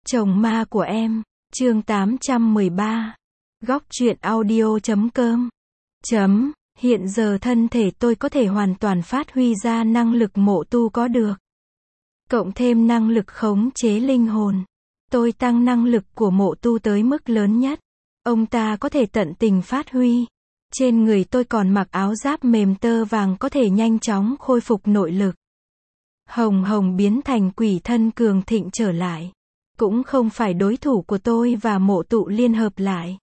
Chồng ma của em, chương 813. Góc truyện audio.com. Hiện giờ thân thể tôi có thể hoàn toàn phát huy ra năng lực Mộ Tu có được. Cộng thêm năng lực khống chế linh hồn. Tôi tăng năng lực của Mộ Tu tới mức lớn nhất. Ông ta có thể tận tình phát huy. Trên người tôi còn mặc áo giáp mềm tơ vàng có thể nhanh chóng khôi phục nội lực. Hồng Hồng biến thành quỷ thân cường thịnh trở lại. Cũng không phải đối thủ của tôi và Mộ Tụ liên hợp lại.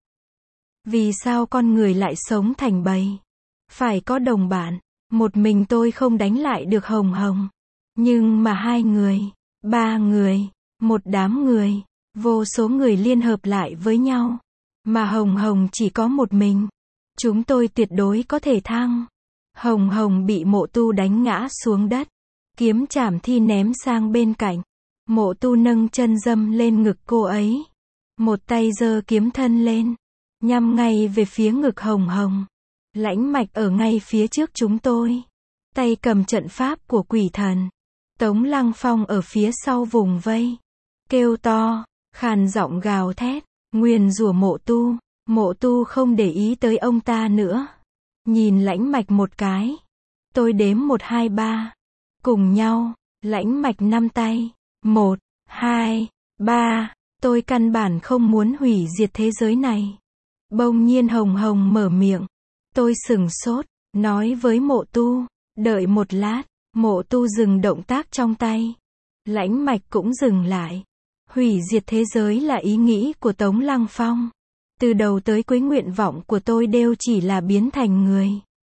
Vì sao con người lại sống thành bầy? Phải có đồng bạn. Một mình tôi không đánh lại được Hồng Hồng. Nhưng mà 2 người, 3 người, một đám người, vô số người liên hợp lại với nhau. Mà Hồng Hồng chỉ có một mình. Chúng tôi tuyệt đối có thể thắng. Hồng Hồng bị Mộ Tu đánh ngã xuống đất. Kiếm chảm thi ném sang bên cạnh. Mộ Tu nâng chân dâm lên ngực cô ấy. Một tay giơ kiếm thân lên. Nhắm ngay về phía ngực Hồng Hồng. Lãnh Mạch ở ngay phía trước chúng tôi. Tay cầm trận pháp của quỷ thần. Tống Lăng Phong ở phía sau vùng vây. Kêu to, khàn giọng gào thét, nguyền rủa Mộ Tu. Mộ Tu không để ý tới ông ta nữa. Nhìn Lãnh Mạch một cái. Tôi đếm 1, 2, 3. Cùng nhau, Lãnh Mạch 5 tay. 1, 2, 3. Tôi căn bản không muốn hủy diệt thế giới này. Bỗng nhiên Hồng Hồng mở miệng. Tôi sửng sốt, nói với Mộ Tu. Đợi một lát. Mộ Tu dừng động tác trong tay. Lãnh Mạch cũng dừng lại. Hủy diệt thế giới là ý nghĩ của Tống Lăng Phong. Từ đầu tới cuối nguyện vọng của tôi đều chỉ là biến thành người.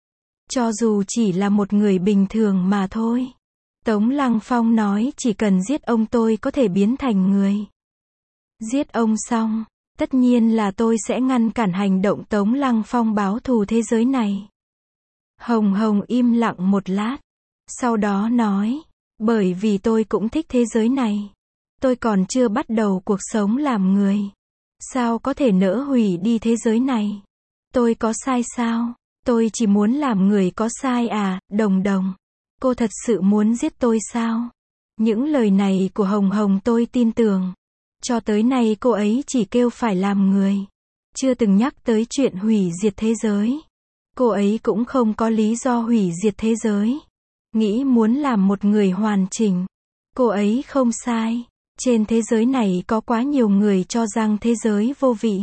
Cho dù chỉ là một người bình thường mà thôi. Tống Lăng Phong nói chỉ cần giết ông tôi có thể biến thành người. Giết ông xong, tất nhiên là tôi sẽ ngăn cản hành động Tống Lăng Phong báo thù thế giới này. Hồng Hồng im lặng một lát. Sau đó nói, bởi vì tôi cũng thích thế giới này. Tôi còn chưa bắt đầu cuộc sống làm người. Sao có thể nỡ hủy đi thế giới này? Tôi có sai sao? Tôi chỉ muốn làm người có sai à, Đồng Đồng? Cô thật sự muốn giết tôi sao? Những lời này của Hồng Hồng tôi tin tưởng. Cho tới nay cô ấy chỉ kêu phải làm người. Chưa từng nhắc tới chuyện hủy diệt thế giới. Cô ấy cũng không có lý do hủy diệt thế giới. Nghĩ muốn làm một người hoàn chỉnh. Cô ấy không sai. Trên thế giới này có quá nhiều người cho rằng thế giới vô vị.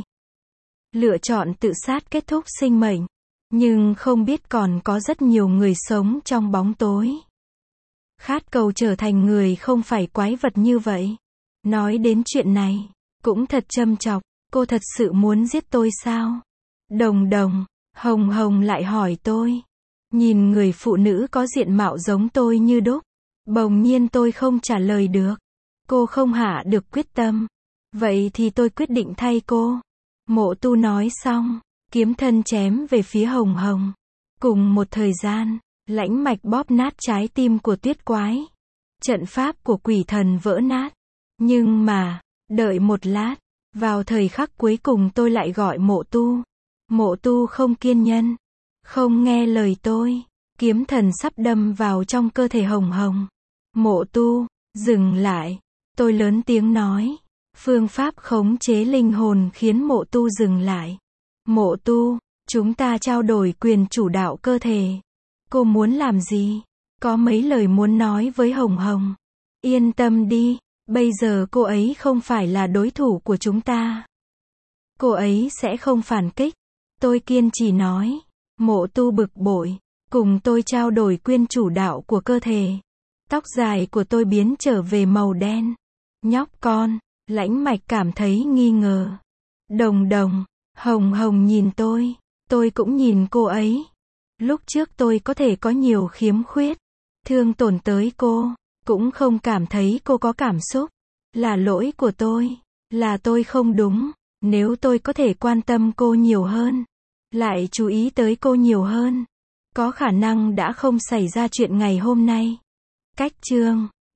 Lựa chọn tự sát kết thúc sinh mệnh. Nhưng không biết còn có rất nhiều người sống trong bóng tối. Khát cầu trở thành người không phải quái vật như vậy. Nói đến chuyện này, cũng thật châm chọc. Cô thật sự muốn giết tôi sao? Đồng Đồng, Hồng Hồng lại hỏi tôi. Nhìn người phụ nữ có diện mạo giống tôi như đúc. Bỗng nhiên tôi không trả lời được. Cô không hạ được quyết tâm. Vậy thì tôi quyết định thay cô. Mộ Tu nói xong, kiếm thân chém về phía Hồng Hồng. Cùng một thời gian, Lãnh Mạch bóp nát trái tim của Tuyết Quái. Trận pháp của quỷ thần vỡ nát. Nhưng mà, đợi một lát, vào thời khắc cuối cùng tôi lại gọi Mộ Tu. Mộ Tu không kiên nhẫn, không nghe lời tôi. Kiếm thần sắp đâm vào trong cơ thể Hồng Hồng. Mộ Tu, dừng lại. Tôi lớn tiếng nói. Phương pháp khống chế linh hồn khiến Mộ Tu dừng lại. Mộ Tu, chúng ta trao đổi quyền chủ đạo cơ thể. Cô muốn làm gì? Có mấy lời muốn nói với Hồng Hồng. Yên tâm đi, bây giờ cô ấy không phải là đối thủ của chúng ta. Cô ấy sẽ không phản kích. Tôi kiên trì nói. Mộ Tu bực bội. Cùng tôi trao đổi quyền chủ đạo của cơ thể. Tóc dài của tôi biến trở về màu đen. Nhóc con, Lãnh Mạch cảm thấy nghi ngờ. Đồng Đồng, Hồng Hồng nhìn tôi cũng nhìn cô ấy. Lúc trước tôi có thể có nhiều khiếm khuyết, thương tổn tới cô, cũng không cảm thấy cô có cảm xúc. Là lỗi của tôi, là tôi không đúng. Nếu tôi có thể quan tâm cô nhiều hơn, lại chú ý tới cô nhiều hơn, có khả năng đã không xảy ra chuyện ngày hôm nay. Cách chương